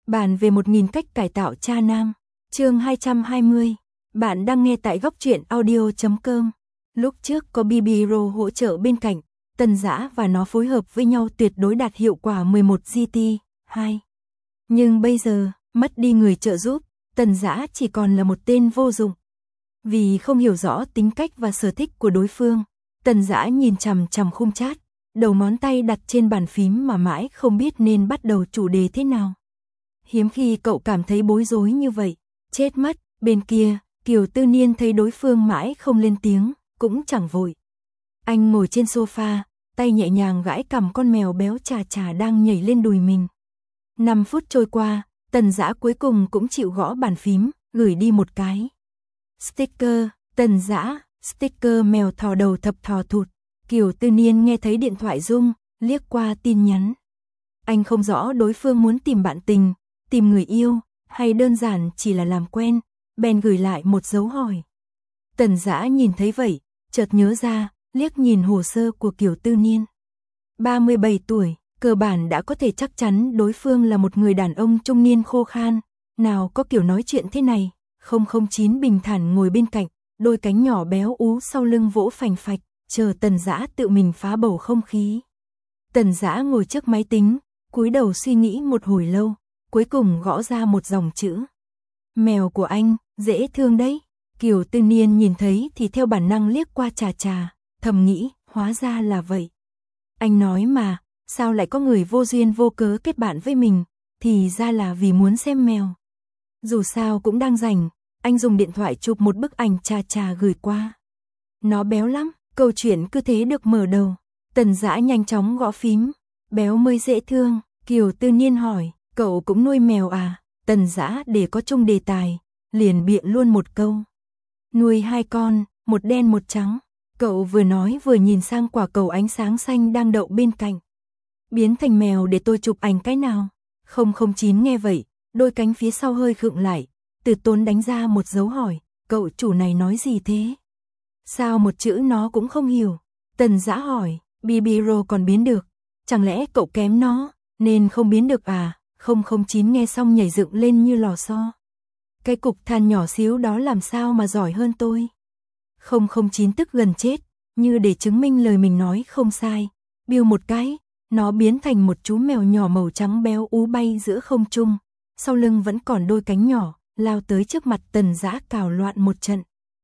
Bàn về 1000 cách cải tạo cha nam. Chương 220. Bạn đang nghe tại góc truyện audio.com. Lúc trước có BB-RO hỗ trợ bên cạnh, Tần Dã và nó phối hợp với nhau tuyệt đối đạt hiệu quả 11 GT2. Nhưng bây giờ, mất đi người trợ giúp, Tần Dã chỉ còn là một tên vô dụng. Vì không hiểu rõ tính cách và sở thích của đối phương, Tần Dã nhìn chằm chằm khung chat, đầu ngón tay đặt trên bàn phím mà mãi không biết nên bắt đầu chủ đề thế nào. Hiếm khi cậu cảm thấy bối rối như vậy. Chết mất, bên kia, Kiều Tư Niên thấy đối phương mãi không lên tiếng, cũng chẳng vội. Anh ngồi trên sofa, tay nhẹ nhàng gãi cằm con mèo béo chà chà đang nhảy lên đùi mình. 5 phút trôi qua, Tần Dã cuối cùng cũng chịu gõ bàn phím, gửi đi một cái sticker. Tần Dã, sticker mèo thò đầu thập thò thụt. Kiều Tư Niên nghe thấy điện thoại rung, liếc qua tin nhắn. Anh không rõ đối phương muốn tìm bạn tình, tìm người yêu, hay đơn giản chỉ là làm quen, bèn gửi lại một dấu hỏi. Tần Dã nhìn thấy vậy, chợt nhớ ra, liếc nhìn hồ sơ của Kiều Tư Niên. 37 tuổi, cơ bản đã có thể chắc chắn đối phương là một người đàn ông trung niên khô khan, nào có kiểu nói chuyện thế này. 009 bình thản ngồi bên cạnh, đôi cánh nhỏ béo ú sau lưng vỗ phành phạch, chờ Tần Dã tự mình phá bầu không khí. Tần Dã ngồi trước máy tính, cúi đầu suy nghĩ một hồi lâu, cuối cùng gõ ra một dòng chữ. Mèo của anh, dễ thương đấy. Kiều Tư Niên nhìn thấy thì theo bản năng liếc qua chà chà, thầm nghĩ, hóa ra là vậy. Anh nói mà, sao lại có người vô duyên vô cớ kết bạn với mình, thì ra là vì muốn xem mèo. Dù sao cũng đang rảnh, anh dùng điện thoại chụp một bức ảnh chà chà gửi qua. Nó béo lắm, câu chuyện cứ thế được mở đầu. Tần Dã nhanh chóng gõ phím, béo mới dễ thương. Kiều Tư Niên hỏi, cậu cũng nuôi mèo à? Tần Dã để có chung đề tài, liền biện luôn một câu. Nuôi 2 con, một đen một trắng. Cậu vừa nói vừa nhìn sang quả cầu ánh sáng xanh đang đậu bên cạnh. Biến thành mèo để tôi chụp ảnh cái nào? 009 nghe vậy, đôi cánh phía sau hơi khựng lại, từ tốn đánh ra một dấu hỏi, cậu chủ này nói gì thế? Sao một chữ nó cũng không hiểu? Tần Dã hỏi, BB-RO còn biến được, chẳng lẽ cậu kém nó, nên không biến được à? 009 nghe xong nhảy dựng lên như lò xo. Cái cục than nhỏ xíu đó làm sao mà giỏi hơn tôi? 009 tức gần chết, như để chứng minh lời mình nói không sai. Biu một cái, nó biến thành một chú mèo nhỏ màu trắng béo ú bay giữa không trung, sau lưng vẫn còn đôi cánh nhỏ, lao tới trước mặt Tần Dã cào loạn một trận.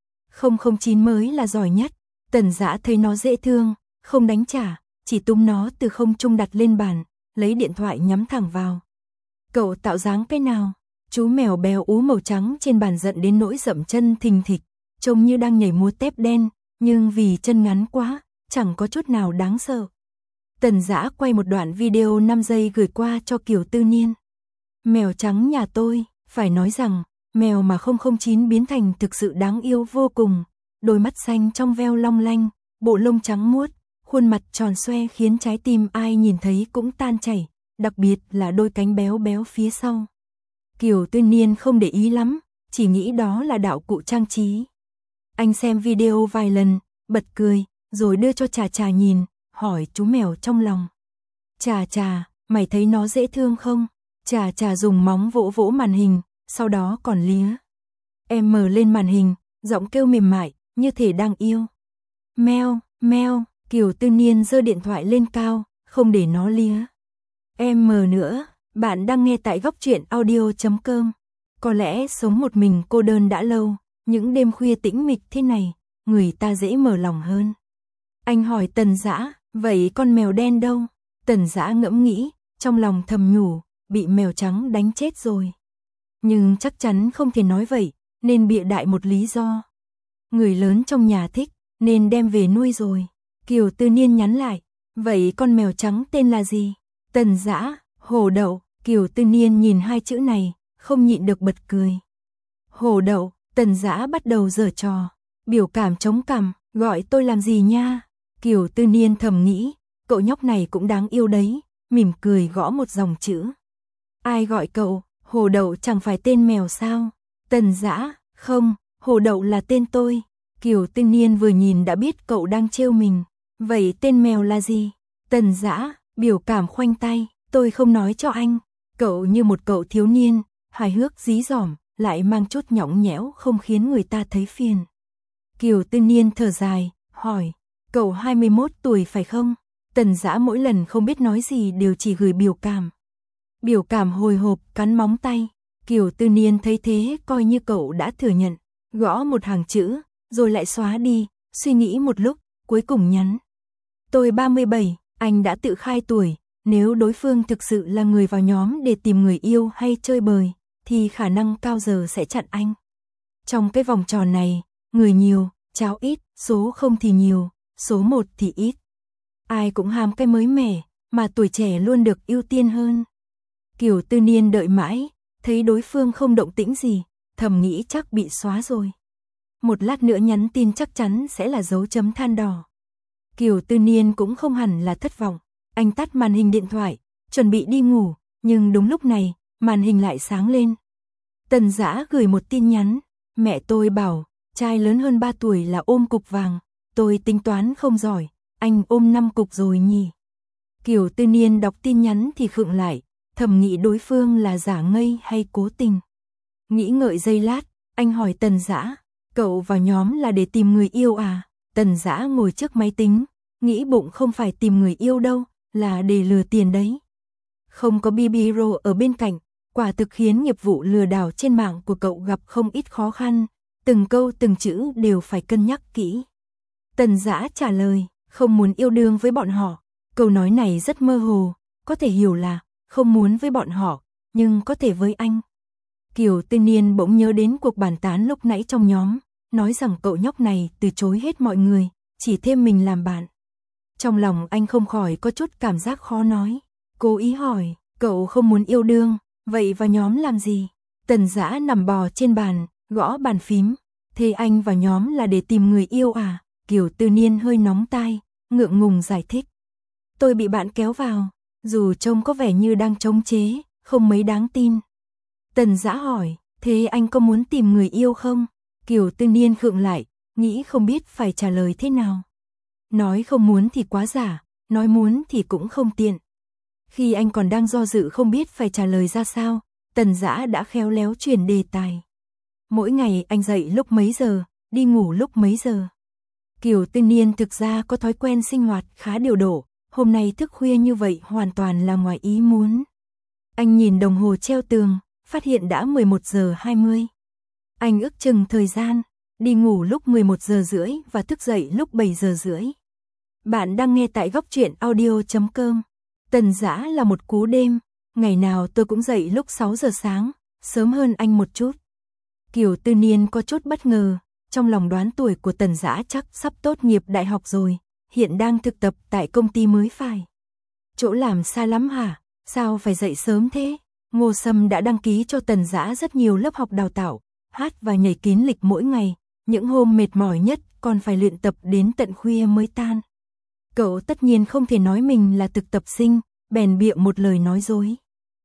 009 mới là giỏi nhất. Tần Dã thấy nó dễ thương, không đánh trả, chỉ túm nó từ không trung đặt lên bàn, lấy điện thoại nhắm thẳng vào. Cậu tạo dáng cái nào? Chú mèo béo ú màu trắng trên bàn giận đến nỗi dậm chân thình thịch, trông như đang nhảy múa tép đen, nhưng vì chân ngắn quá, chẳng có chút nào đáng sợ. Tần Dã quay một đoạn video 5 giây gửi qua cho Kiều Tư Niên. Mèo trắng nhà tôi, phải nói rằng, mèo mà 009 biến thành thực sự đáng yêu vô cùng, đôi mắt xanh trong veo long lanh, bộ lông trắng muốt, khuôn mặt tròn xoe khiến trái tim ai nhìn thấy cũng tan chảy, đặc biệt là đôi cánh béo béo phía sau. Kiều Tư Niên không để ý lắm, chỉ nghĩ đó là đạo cụ trang trí. Anh xem video vài lần, bật cười, rồi đưa cho Trà Trà nhìn, hỏi chú mèo trong lòng. Trà Trà, mày thấy nó dễ thương không? Trà Trà dùng móng vỗ vỗ màn hình, sau đó còn lía. Em mở lên màn hình, giọng kêu mềm mại, như thể đang yêu. Meo, meo, Kiều Tư Niên giơ điện thoại lên cao, không để nó lía. Em mở nữa, bạn đang nghe tại góc truyện audio.com. Có lẽ sống một mình cô đơn đã lâu, những đêm khuya tĩnh mịch thế này, người ta dễ mở lòng hơn. Anh hỏi Tần Dã, vậy con mèo đen đâu? Tần Dã ngẫm nghĩ, trong lòng thầm nhủ, bị mèo trắng đánh chết rồi. Nhưng chắc chắn không thể nói vậy, nên bịa đại một lý do. Người lớn trong nhà thích, nên đem về nuôi rồi. Kiều Tư Niên nhắn lại, vậy con mèo trắng tên là gì? Tần Dã, Hổ Đậu. Kiều Tư Niên nhìn hai chữ này, không nhịn được bật cười. Hổ Đậu, Tần Dã bắt đầu giở trò, biểu cảm chống cằm, gọi tôi làm gì nha? Kiều Tư Niên thầm nghĩ, cậu nhóc này cũng đáng yêu đấy, mỉm cười gõ một dòng chữ. Ai gọi cậu? Hổ Đậu chẳng phải tên mèo sao? Tần Dã, không, Hổ Đậu là tên tôi. Kiều Tư Niên vừa nhìn đã biết cậu đang trêu mình. Vậy tên mèo là gì? Tần Dã, biểu cảm khoanh tay, tôi không nói cho anh. Cậu như một cậu thiếu niên, hài hước dí dỏm, lại mang chút nhõng nhẽo không khiến người ta thấy phiền. Kiều Tư Niên thở dài, hỏi, cậu 21 tuổi phải không? Tần Dã mỗi lần không biết nói gì đều chỉ gửi biểu cảm. Biểu cảm hồi hộp, cắn móng tay. Kiều Tư Niên thấy thế coi như cậu đã thừa nhận, gõ một hàng chữ, rồi lại xóa đi, suy nghĩ một lúc, cuối cùng nhắn. Tôi 37, anh đã tự khai tuổi, nếu đối phương thực sự là người vào nhóm để tìm người yêu hay chơi bời, thì khả năng cao giờ sẽ chặn anh. Trong cái vòng tròn này, người nhiều, cháo ít, số không thì nhiều, số 1 thì ít. Ai cũng ham cái mới mẻ, mà tuổi trẻ luôn được ưu tiên hơn. Kiều Tư Niên đợi mãi, thấy đối phương không động tĩnh gì, thầm nghĩ chắc bị xóa rồi. Một lát nữa nhắn tin chắc chắn sẽ là dấu chấm than đỏ. Kiều Tư Niên cũng không hẳn là thất vọng, anh tắt màn hình điện thoại, chuẩn bị đi ngủ, nhưng đúng lúc này, màn hình lại sáng lên. Tần Dã gửi một tin nhắn, mẹ tôi bảo, trai lớn hơn 3 tuổi là ôm cục vàng, tôi tính toán không giỏi, anh ôm 5 cục rồi nhỉ. Kiều Tư Niên đọc tin nhắn thì khựng lại, thầm nghĩ đối phương là giả ngây hay cố tình. Nghĩ ngợi giây lát, anh hỏi Tần Dã, cậu vào nhóm là để tìm người yêu à? Tần Dã ngồi trước máy tính, nghĩ bụng không phải tìm người yêu đâu, là để lừa tiền đấy. Không có BBRO ở bên cạnh, quả thực khiến nghiệp vụ lừa đảo trên mạng của cậu gặp không ít khó khăn, từng câu từng chữ đều phải cân nhắc kỹ. Tần Dã trả lời, không muốn yêu đương với bọn họ. Câu nói này rất mơ hồ, có thể hiểu là không muốn với bọn họ, nhưng có thể với anh. Kiều Tư Niên bỗng nhớ đến cuộc bàn tán lúc nãy trong nhóm, nói rằng cậu nhóc này từ chối hết mọi người, chỉ thêm mình làm bạn. Trong lòng anh không khỏi có chút cảm giác khó nói, cố ý hỏi, cậu không muốn yêu đương, vậy vào nhóm làm gì? Tần Dã nằm bò trên bàn, gõ bàn phím, thế anh vào nhóm là để tìm người yêu à? Kiều Tư Niên hơi nóng tai, ngượng ngùng giải thích. Tôi bị bạn kéo vào, dù trông có vẻ như đang chống chế, không mấy đáng tin. Tần Dã hỏi, thế anh có muốn tìm người yêu không? Kiều Tư Niên khựng lại, nghĩ không biết phải trả lời thế nào. Nói không muốn thì quá giả, nói muốn thì cũng không tiện. Khi anh còn đang do dự không biết phải trả lời ra sao, Tần Dã đã khéo léo chuyển đề tài. Mỗi ngày anh dậy lúc mấy giờ, đi ngủ lúc mấy giờ. Kiều Tư Niên thực ra có thói quen sinh hoạt khá điều độ, hôm nay thức khuya như vậy hoàn toàn là ngoài ý muốn. Anh nhìn đồng hồ treo tường, phát hiện đã 11 giờ 20. Anh ước chừng thời gian, đi ngủ lúc 11 giờ rưỡi và thức dậy lúc 7 giờ rưỡi. Bạn đang nghe tại góc truyện audio.com. Tần Dã là một cú đêm, ngày nào tôi cũng dậy lúc 6 giờ sáng, sớm hơn anh một chút. Kiều Tư Niên có chút bất ngờ, trong lòng đoán tuổi của Tần Dã chắc sắp tốt nghiệp đại học rồi, hiện đang thực tập tại công ty mới phải. Chỗ làm xa lắm hả? Sao phải dậy sớm thế? Ngô Sâm đã đăng ký cho Tần Dã rất nhiều lớp học đào tạo, hát và nhảy kín lịch mỗi ngày, những hôm mệt mỏi nhất còn phải luyện tập đến tận khuya mới tan. Cậu tất nhiên không thể nói mình là thực tập sinh, bèn bịa một lời nói dối.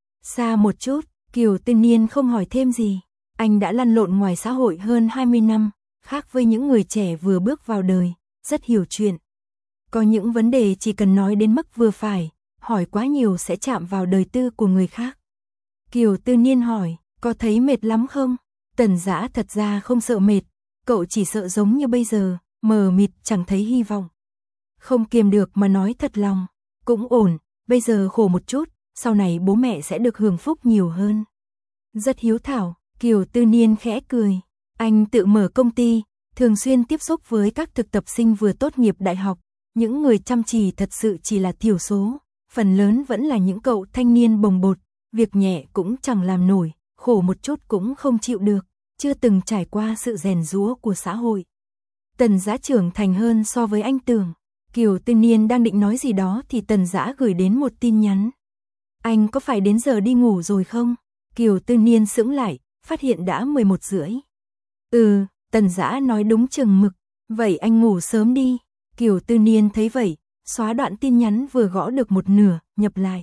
Xa một chút, Kiều Tư Niên không hỏi thêm gì, anh đã lăn lộn ngoài xã hội hơn 20 năm, khác với những người trẻ vừa bước vào đời, rất hiểu chuyện. Có những vấn đề chỉ cần nói đến mức vừa phải, hỏi quá nhiều sẽ chạm vào đời tư của người khác. Kiều Tư Niên hỏi, có thấy mệt lắm không? Tần Dã thật ra không sợ mệt, cậu chỉ sợ giống như bây giờ, mờ mịt chẳng thấy hy vọng. Không kiềm được mà nói thật lòng, cũng ổn, bây giờ khổ một chút, sau này bố mẹ sẽ được hưởng phúc nhiều hơn. Rất hiếu thảo, Kiều Tư Niên khẽ cười, anh tự mở công ty, thường xuyên tiếp xúc với các thực tập sinh vừa tốt nghiệp đại học, những người chăm chỉ thật sự chỉ là thiểu số, phần lớn vẫn là những cậu thanh niên bồng bột, việc nhẹ cũng chẳng làm nổi, khổ một chút cũng không chịu được, chưa từng trải qua sự rèn giũa của xã hội. Tần Dã trưởng thành hơn so với anh tưởng. Kiều Tư Niên đang định nói gì đó thì Tần Dã gửi đến một tin nhắn. Anh có phải đến giờ đi ngủ rồi không? Kiều Tư Niên sững lại, phát hiện đã 11 rưỡi. Tần Dã nói đúng chừng mực, vậy anh ngủ sớm đi. Kiều Tư Niên thấy vậy, xóa đoạn tin nhắn vừa gõ được một nửa, nhập lại.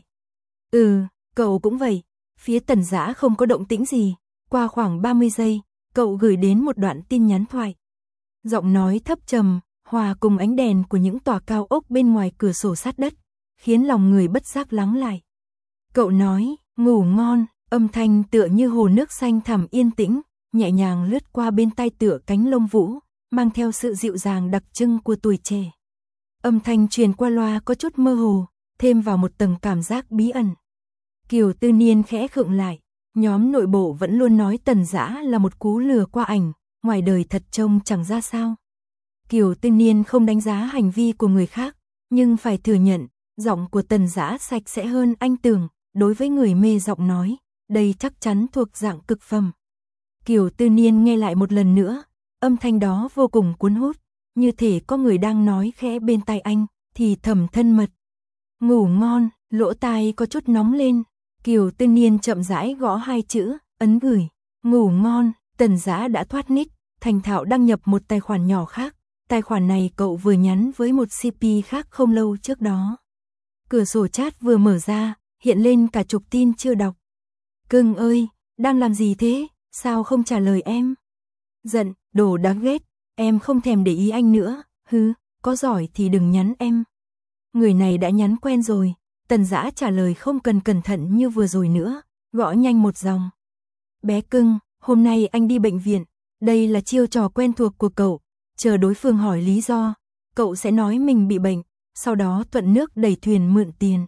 Cậu cũng vậy. Phía Tần Dã không có động tĩnh gì, qua khoảng 30 giây, cậu gửi đến một đoạn tin nhắn thoại. Giọng nói thấp trầm, hòa cùng ánh đèn của những tòa cao ốc bên ngoài cửa sổ sát đất, khiến lòng người bất giác lắng lại. Cậu nói, Ngủ ngon, âm thanh tựa như hồ nước xanh thẳm yên tĩnh, nhẹ nhàng lướt qua bên tai tựa cánh lông vũ, mang theo sự dịu dàng đặc trưng của tuổi trẻ. Âm thanh truyền qua loa có chút mơ hồ, thêm vào một tầng cảm giác bí ẩn. Kiều Tư Niên khẽ khựng lại, nhóm nội bộ vẫn luôn nói Tần Dã là một cú lừa qua ảnh, ngoài đời thật trông chẳng ra sao. Kiều Tư Niên không đánh giá hành vi của người khác, nhưng phải thừa nhận, giọng của Tần Dã sạch sẽ hơn anh tưởng, đối với người mê giọng nói, đây chắc chắn thuộc dạng cực phẩm. Kiều Tư Niên nghe lại một lần nữa, âm thanh đó vô cùng cuốn hút, như thể có người đang nói khẽ bên tai anh, thì thầm thân mật. Ngủ ngon, lỗ tai có chút nóng lên, Kiều Tư Niên chậm rãi gõ hai chữ, ấn gửi. Ngủ ngon, Tần Dã đã thoát nick, thành thạo đăng nhập một tài khoản nhỏ khác. Tài khoản này cậu vừa nhắn với một CP khác không lâu trước đó. Cửa sổ chat vừa mở ra, hiện lên cả chục tin chưa đọc. Cưng ơi, đang làm gì thế, sao không trả lời em? Giận, đồ đáng ghét, em không thèm để ý anh nữa, có giỏi thì đừng nhắn em. Người này đã nhắn quen rồi, Tần Dã trả lời không cần cẩn thận như vừa rồi nữa, gõ nhanh một dòng. Bé cưng, hôm nay anh đi bệnh viện, đây là chiêu trò quen thuộc của cậu, chờ đối phương hỏi lý do, cậu sẽ nói mình bị bệnh, sau đó thuận nước đẩy thuyền mượn tiền.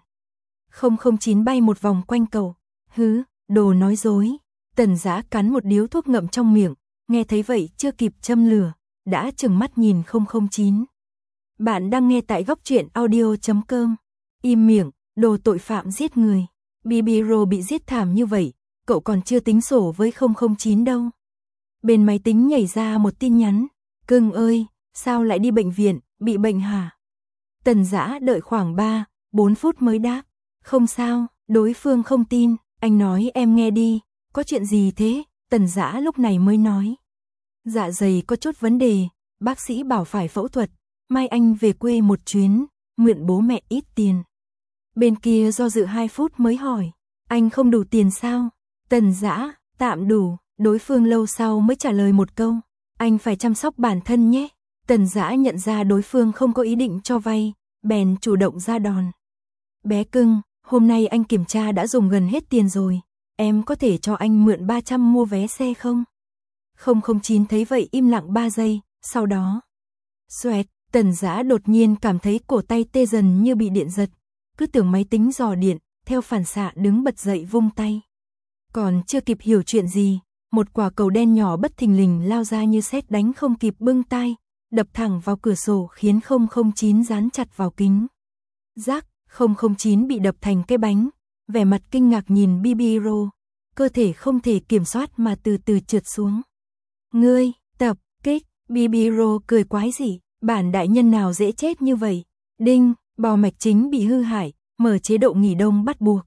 009 bay một vòng quanh cậu, đồ nói dối. Tần Dã cắn một điếu thuốc ngậm trong miệng, nghe thấy vậy chưa kịp châm lửa, đã trừng mắt nhìn 009. Bạn đang nghe tại góc truyện audio.com. Im miệng, đồ tội phạm giết người. Bibiro bị giết thảm như vậy, cậu còn chưa tính sổ với 009 đâu. Bên máy tính nhảy ra một tin nhắn. Cưng ơi, sao lại đi bệnh viện, bị bệnh hả? Tần Dã đợi khoảng 3-4 phút mới đáp. Không sao, đối phương không tin, anh nói em nghe đi, có chuyện gì thế? Tần Dã lúc này mới nói. Dạ dày có chút vấn đề, bác sĩ bảo phải phẫu thuật, mai anh về quê một chuyến, mượn bố mẹ ít tiền. Bên kia do dự 2 phút mới hỏi, anh không đủ tiền sao? Tần Dã, tạm đủ, đối phương lâu sau mới trả lời một câu, anh phải chăm sóc bản thân nhé. Tần Dã nhận ra đối phương không có ý định cho vay, bèn chủ động ra đòn. Bé cưng, hôm nay anh kiểm tra đã dùng gần hết tiền rồi, em có thể cho anh mượn 300 mua vé xe không? 009 thấy vậy im lặng 3 giây, sau đó. Xoẹt, Tần Dã đột nhiên cảm thấy cổ tay tê dần như bị điện giật, cứ tưởng máy tính dò điện, theo phản xạ đứng bật dậy vung tay. Còn chưa kịp hiểu chuyện gì, một quả cầu đen nhỏ bất thình lình lao ra như sét đánh không kịp bưng tai, đập thẳng vào cửa sổ khiến 009 dán chặt vào kính. Rắc, 009 bị đập thành cái bánh, vẻ mặt kinh ngạc nhìn Bibiro, cơ thể không thể kiểm soát mà từ từ trượt xuống. Ngươi, tập kích, Bibiro cười quái dị, bản đại nhân nào dễ chết như vậy. Đinh, bò mạch chính bị hư hại, mở chế độ nghỉ đông bắt buộc.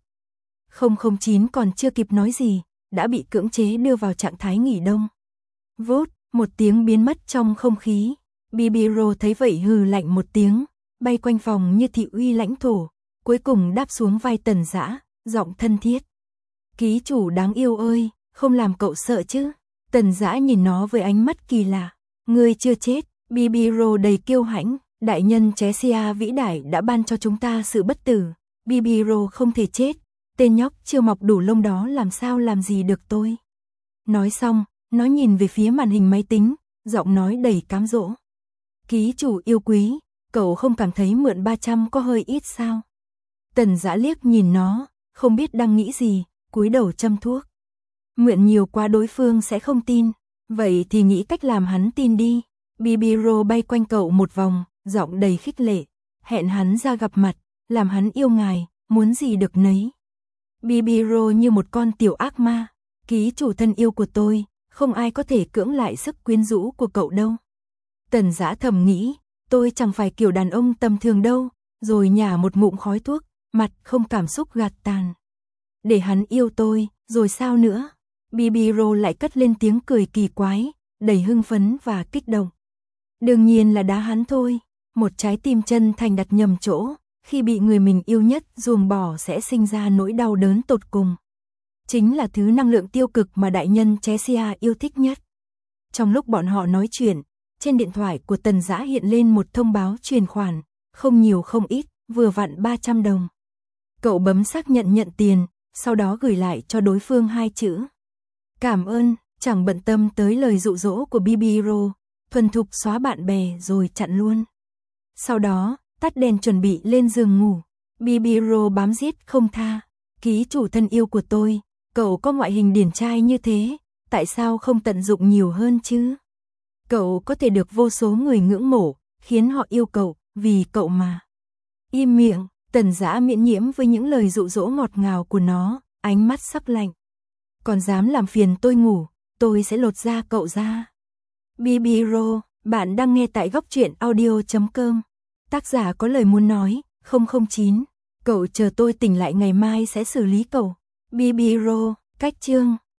009 còn chưa kịp nói gì, đã bị cưỡng chế đưa vào trạng thái nghỉ đông. Vút, một tiếng biến mất trong không khí. Bibiro thấy vậy hừ lạnh một tiếng, bay quanh phòng như thị uy lãnh thổ, cuối cùng đáp xuống vai Tần Dã, giọng thân thiết. Ký chủ đáng yêu ơi, không làm cậu sợ chứ? Tần Dã nhìn nó với ánh mắt kỳ lạ. Ngươi chưa chết, Bibiro đầy kiêu hãnh, đại nhân Chesia vĩ đại đã ban cho chúng ta sự bất tử. Bibiro không thể chết, tên nhóc chưa mọc đủ lông đó làm sao làm gì được tôi. Nói xong, nó nhìn về phía màn hình máy tính, giọng nói đầy cám dỗ. Ký chủ yêu quý, cậu không cảm thấy mượn 300 có hơi ít sao? Tần Dã liếc nhìn nó, không biết đang nghĩ gì, cúi đầu châm thuốc. Mượn nhiều quá đối phương sẽ không tin, vậy thì nghĩ cách làm hắn tin đi. Bibiro bay quanh cậu một vòng, giọng đầy khích lệ, hẹn hắn ra gặp mặt, làm hắn yêu ngài, muốn gì được nấy. Bibiro như một con tiểu ác ma, ký chủ thân yêu của tôi, không ai có thể cưỡng lại sức quyến rũ của cậu đâu. Tần Dã thầm nghĩ, tôi chẳng phải kiểu đàn ông tầm thường đâu, rồi nhả một ngụm khói thuốc, mặt không cảm xúc gạt tàn. Để hắn yêu tôi, rồi sao nữa? Bibiro lại cất lên tiếng cười kỳ quái, đầy hưng phấn và kích động. Đương nhiên là đá hắn thôi, một trái tim chân thành đặt nhầm chỗ, khi bị người mình yêu nhất ruồng bỏ sẽ sinh ra nỗi đau đớn tột cùng. Chính là thứ năng lượng tiêu cực mà đại nhân Chesia yêu thích nhất. Trong lúc bọn họ nói chuyện, trên điện thoại của Tần Dã hiện lên một thông báo chuyển khoản, không nhiều không ít, vừa vặn 300 đồng. Cậu bấm xác nhận nhận tiền, sau đó gửi lại cho đối phương 2 chữ. Cảm ơn, chẳng bận tâm tới lời dụ dỗ của Bibiro, thuần thục xóa bạn bè rồi chặn luôn. Sau đó, tắt đèn chuẩn bị lên giường ngủ. Bibiro bám giết không tha. Ký chủ thân yêu của tôi, cậu có ngoại hình điển trai như thế, tại sao không tận dụng nhiều hơn chứ? Cậu có thể được vô số người ngưỡng mộ, khiến họ yêu cậu, vì cậu mà. Im miệng, Tần Dã miễn nhiễm với những lời dụ dỗ ngọt ngào của nó, ánh mắt sắc lạnh. Còn dám làm phiền tôi ngủ, tôi sẽ lột da cậu ra. Bibiro, bạn đang nghe tại góc truyện audio.com. Tác giả có lời muốn nói, 009. Cậu chờ tôi tỉnh lại ngày mai sẽ xử lý cậu. Bibiro, cách chương.